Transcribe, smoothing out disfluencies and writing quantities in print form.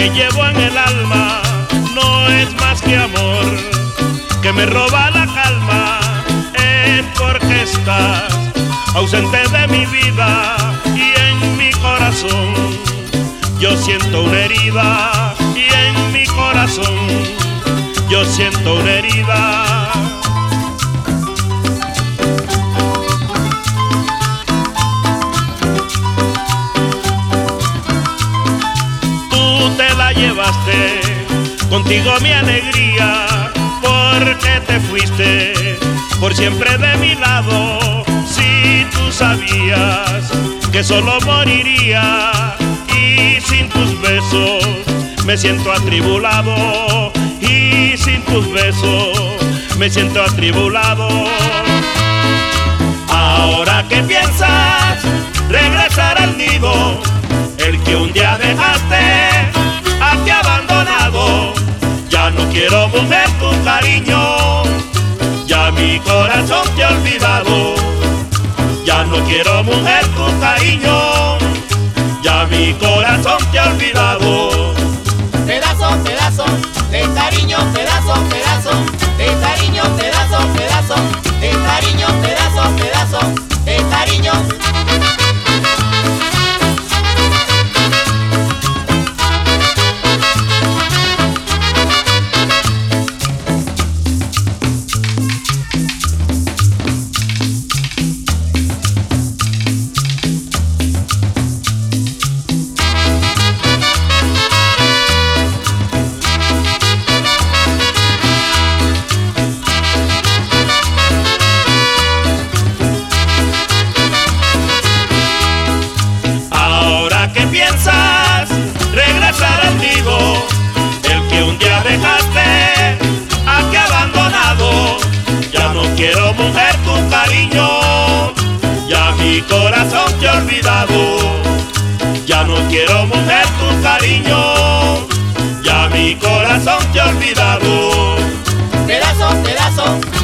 que llevo en el alma no es más que amor, que me roba la calma, es porque estás ausente de mi vida y en mi corazón yo siento una herida, y en mi corazón yo siento una herida. Tú te la llevaste contigo mi alegría, porque te fuiste por siempre de mi lado. Si tú sabías que solo moriría, y sin tus besos me siento atribulado, y sin tus besos me siento atribulado. Ahora que piensas regresar al nido, el que un día dejaste aquí abandonado, ya no quiero, mujer, tu cariño, ya mi corazón te ha olvidado. Ya no quiero, mujer, tu cariño, ya mi corazón te ha olvidado. Pedazo, pedazo de cariño, pedazo, pedazo de cariño, pedazo, pedazo de cariño, pedazo, pedazo de cariño. Piensas regresar al nido, el que un día dejaste aquí abandonado. Ya no quiero, mujer, tu cariño, ya mi corazón te ha olvidado. Ya no quiero, mujer, tu cariño, ya mi corazón te ha olvidado. Pedazo, pedazo